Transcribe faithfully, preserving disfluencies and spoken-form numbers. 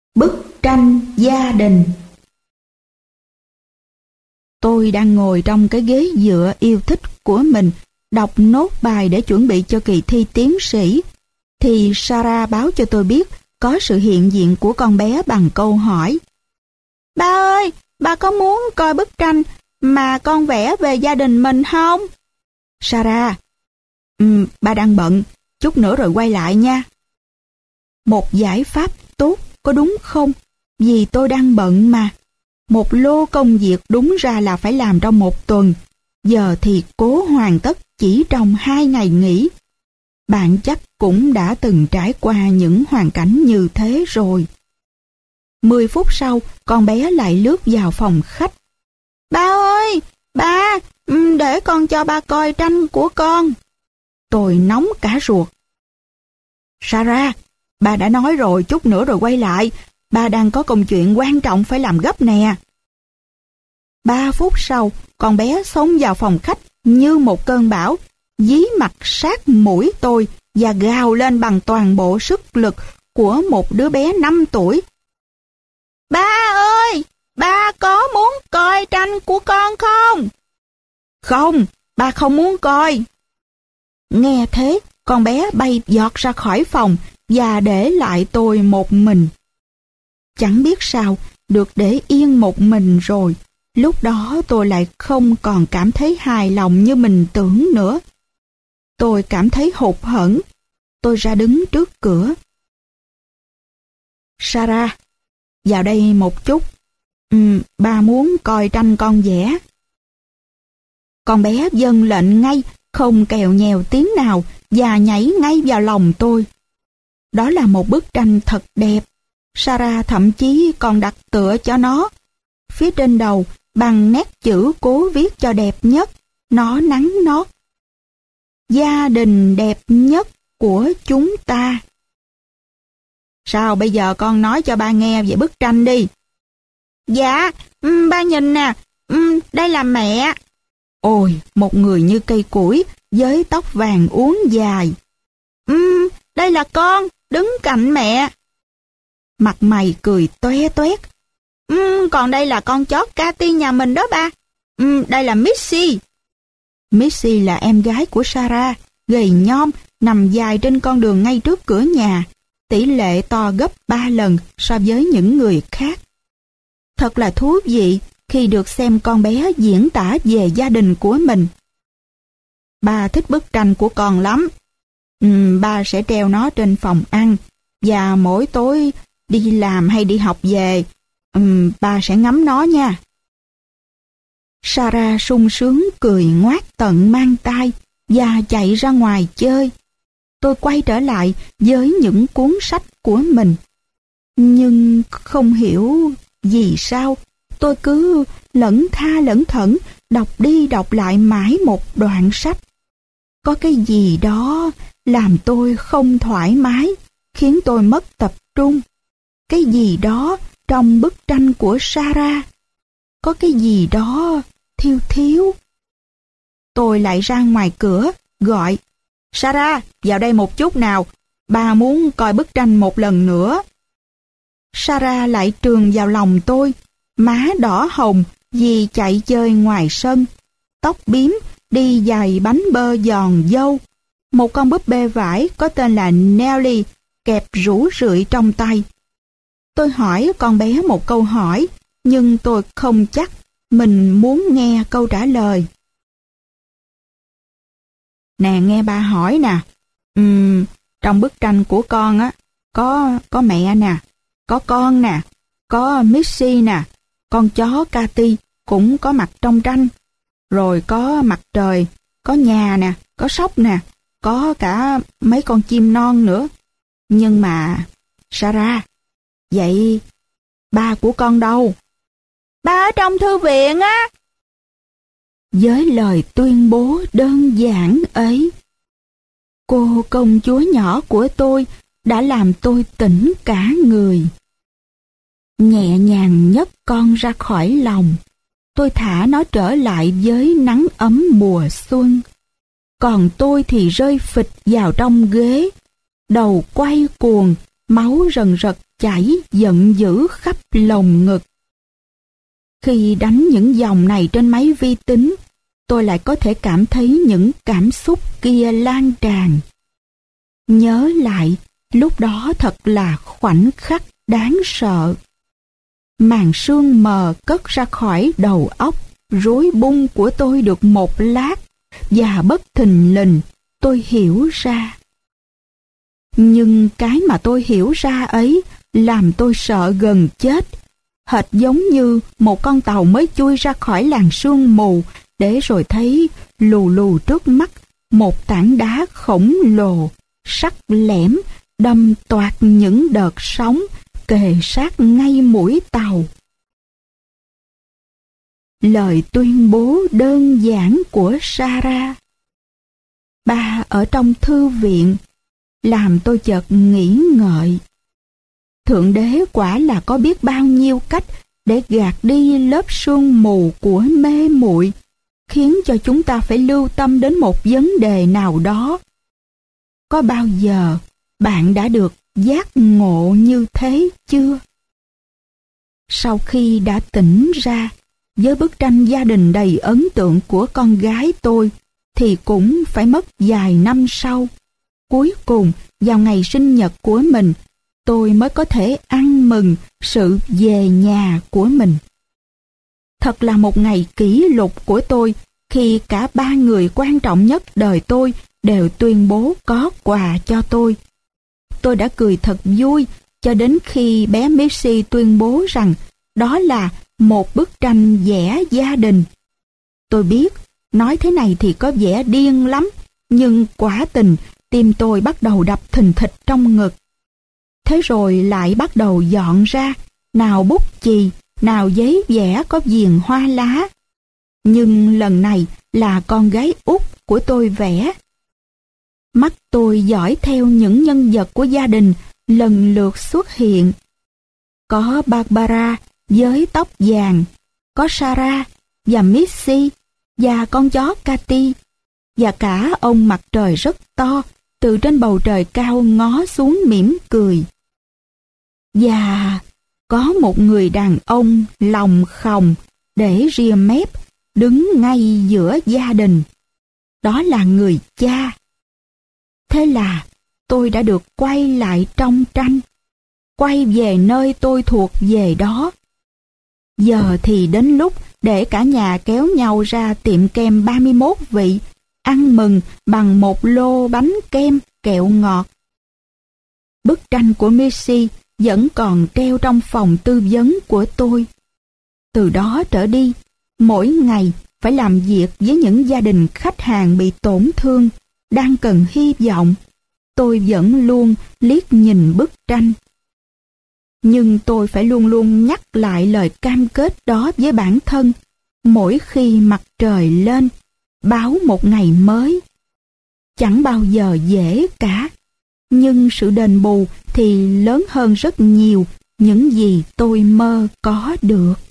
Bức tranh gia đình. Tôi đang ngồi trong cái ghế dựa yêu thích của mình, đọc nốt bài để chuẩn bị cho kỳ thi tiến sĩ, thì Sarah báo cho tôi biết có sự hiện diện của con bé bằng câu hỏi. Ba ơi, ba có muốn coi bức tranh mà con vẽ về gia đình mình không? Sarah, um, ba đang bận, chút nữa rồi quay lại nha. Một giải pháp tốt, có đúng không? Vì tôi đang bận mà. Một lô công việc đúng ra là phải làm trong một tuần, giờ thì cố hoàn tất chỉ trong hai ngày nghỉ. Bạn chắc cũng đã từng trải qua những hoàn cảnh như thế rồi. Mười phút sau, con bé lại lướt vào phòng khách. Ba ơi, ba, để con cho ba coi tranh của con. Tôi nóng cả ruột. Sarah, ba đã nói rồi, chút nữa rồi quay lại. Ba đang có công chuyện quan trọng phải làm gấp nè. Ba phút sau, con bé xông vào phòng khách như một cơn bão, dí mặt sát mũi tôi và gào lên bằng toàn bộ sức lực của một đứa bé năm tuổi. Ba ơi, ba có muốn coi tranh của con không? Không, ba không muốn coi. Nghe thế, con bé bay giọt ra khỏi phòng và để lại tôi một mình. Chẳng biết sao, được để yên một mình rồi, lúc đó tôi lại không còn cảm thấy hài lòng như mình tưởng nữa. Tôi cảm thấy hụt hẫng. Tôi ra đứng trước cửa. Sarah, vào đây một chút. Ừ, ba muốn coi tranh con vẽ. Con bé vâng lệnh ngay, không kèo nhèo tiếng nào và nhảy ngay vào lòng tôi. Đó là một bức tranh thật đẹp. Sarah thậm chí còn đặt tựa cho nó. Phía trên đầu, bằng nét chữ cố viết cho đẹp nhất, nó nắn nót. Gia đình đẹp nhất của chúng ta. Sao bây giờ con nói cho ba nghe về bức tranh đi. Dạ, ba nhìn nè, đây là mẹ. Ôi, một người như cây củi với tóc vàng uốn dài. Ừm, đây là con, đứng cạnh mẹ. Mặt mày cười toe toét. Ừm, còn đây là con chó Cathy nhà mình đó ba. Ừm, đây là Missy. Missy là em gái của Sarah, gầy nhom, nằm dài trên con đường ngay trước cửa nhà, tỷ lệ to gấp ba lần so với những người khác. Thật là thú vị khi được xem con bé diễn tả về gia đình của mình. Ba thích bức tranh của con lắm. Uhm, ba sẽ treo nó trên phòng ăn, và mỗi tối đi làm hay đi học về, uhm, ba sẽ ngắm nó nha. Sarah sung sướng cười ngoác tận mang tai và chạy ra ngoài chơi. Tôi quay trở lại với những cuốn sách của mình. Nhưng không hiểu vì sao tôi cứ lẩn tha lẩn thẩn đọc đi đọc lại mãi một đoạn sách. Có cái gì đó làm tôi không thoải mái, khiến tôi mất tập trung. Cái gì đó trong bức tranh của Sarah. Có cái gì đó thiếu thiếu. Tôi lại ra ngoài cửa, gọi. Sarah, vào đây một chút nào. Ba muốn coi bức tranh một lần nữa. Sarah lại trườn vào lòng tôi, má đỏ hồng vì chạy chơi ngoài sân, tóc bím, đi giày bánh bơ giòn dâu. Một con búp bê vải có tên là Nelly kẹp rũ rượi trong tay. Tôi hỏi con bé một câu hỏi, nhưng tôi không chắc mình muốn nghe câu trả lời. Nè, nghe ba hỏi nè. Uhm, trong bức tranh của con á, có có mẹ nè, có con nè, có Missy nè, con chó Cathy cũng có mặt trong tranh. Rồi có mặt trời, có nhà nè, có sóc nè, có cả mấy con chim non nữa. Nhưng mà, Sarah, vậy ba của con đâu? Ba ở trong thư viện á. Với lời tuyên bố đơn giản ấy, cô công chúa nhỏ của tôi đã làm tôi tỉnh cả người. Nhẹ nhàng nhấc con ra khỏi lòng, tôi thả nó trở lại với nắng ấm mùa xuân. Còn tôi thì rơi phịch vào trong ghế, đầu quay cuồng, máu rần rật chảy giận dữ khắp lồng ngực. Khi đánh những dòng này trên máy vi tính, tôi lại có thể cảm thấy những cảm xúc kia lan tràn. Nhớ lại, lúc đó thật là khoảnh khắc đáng sợ. Màn sương mờ cất ra khỏi đầu óc rối bung của tôi được một lát, và bất thình lình tôi hiểu ra. Nhưng cái mà tôi hiểu ra ấy làm tôi sợ gần chết, hệt giống như một con tàu mới chui ra khỏi làn sương mù, để rồi thấy lù lù trước mắt một tảng đá khổng lồ, sắc lẻm, đâm toạc những đợt sóng kề sát ngay mũi tàu. Lời tuyên bố đơn giản của Sarah, ba ở trong thư viện, làm tôi chợt nghĩ ngợi. Thượng Đế quả là có biết bao nhiêu cách để gạt đi lớp sương mù của mê muội, khiến cho chúng ta phải lưu tâm đến một vấn đề nào đó. Có bao giờ bạn đã được giác ngộ như thế chưa? Sau khi đã tỉnh ra, với bức tranh gia đình đầy ấn tượng của con gái tôi, thì cũng phải mất vài năm sau. Cuối cùng, vào ngày sinh nhật của mình, tôi mới có thể ăn mừng sự về nhà của mình. Thật là một ngày kỷ lục của tôi khi cả ba người quan trọng nhất đời tôi đều tuyên bố có quà cho tôi. Tôi đã cười thật vui cho đến khi bé Missy tuyên bố rằng đó là một bức tranh vẽ gia đình. Tôi biết, nói thế này thì có vẻ điên lắm, nhưng quả tình tim tôi bắt đầu đập thình thịch trong ngực. Thế rồi lại bắt đầu dọn ra, nào bút chì, nào giấy vẽ có viền hoa lá. Nhưng lần này là con gái út của tôi vẽ. Mắt tôi dõi theo những nhân vật của gia đình lần lượt xuất hiện. Có Barbara với tóc vàng, có Sarah và Missy và con chó Cathy, và cả ông mặt trời rất to từ trên bầu trời cao ngó xuống mỉm cười. Và có một người đàn ông lòng khòng để ria mép đứng ngay giữa gia đình. Đó là người cha. Thế là tôi đã được quay lại trong tranh, quay về nơi tôi thuộc về đó. Giờ thì đến lúc để cả nhà kéo nhau ra tiệm kem ba mươi mốt vị, ăn mừng bằng một lô bánh kem kẹo ngọt. Bức tranh của Missy vẫn còn treo trong phòng tư vấn của tôi. Từ đó trở đi, mỗi ngày phải làm việc với những gia đình khách hàng bị tổn thương, đang cần hy vọng. Tôi vẫn luôn liếc nhìn bức tranh. Nhưng tôi phải luôn luôn nhắc lại lời cam kết đó với bản thân mỗi khi mặt trời lên, báo một ngày mới. Chẳng bao giờ dễ cả, nhưng sự đền bù thì lớn hơn rất nhiều những gì tôi mơ có được.